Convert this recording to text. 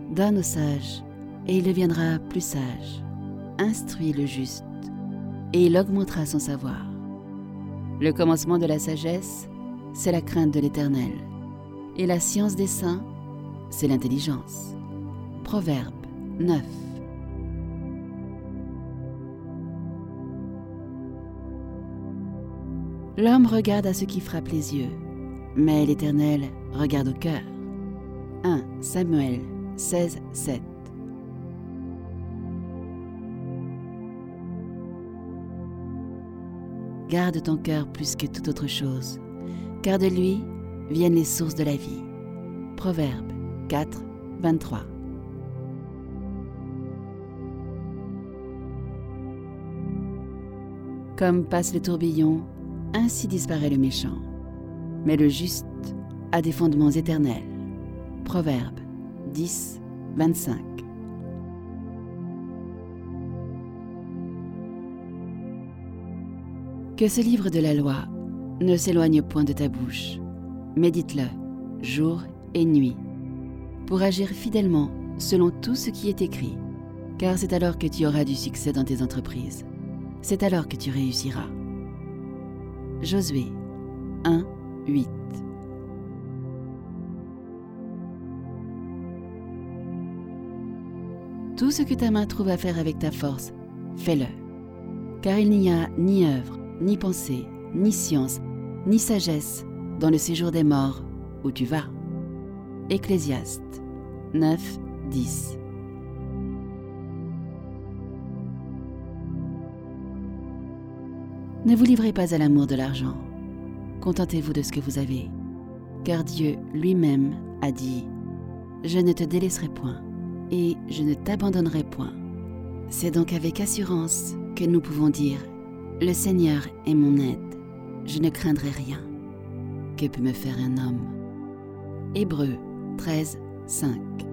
Donne au sage, et il deviendra plus sage. Instruis le juste, et il augmentera son savoir. Le commencement de la sagesse, c'est la crainte de l'Éternel. Et la science des saints, c'est l'intelligence. Proverbe 9. L'homme regarde à ce qui frappe les yeux, mais l'Éternel regarde au cœur. 1 Samuel 16, 7. Garde ton cœur plus que toute autre chose, car de lui viennent les sources de la vie. Proverbe 4, 23. Comme passe le tourbillon, ainsi disparaît le méchant. Mais le juste a des fondements éternels. Proverbe 10, 25. Que ce livre de la loi ne s'éloigne point de ta bouche. Médite-le, jour et nuit, pour agir fidèlement selon tout ce qui est écrit, car c'est alors que tu auras du succès dans tes entreprises. C'est alors que tu réussiras. Josué 1, 8. Tout ce que ta main trouve à faire avec ta force, fais-le. Car il n'y a ni œuvre, ni pensée, ni science, ni sagesse dans le séjour des morts où tu vas. Ecclésiaste 9, 10. Ne vous livrez pas à l'amour de l'argent. Contentez-vous de ce que vous avez, car Dieu lui-même a dit « Je ne te délaisserai point et je ne t'abandonnerai point ». C'est donc avec assurance que nous pouvons dire « Le Seigneur est mon aide, je ne craindrai rien. Que peut me faire un homme » Hébreux 13, 5.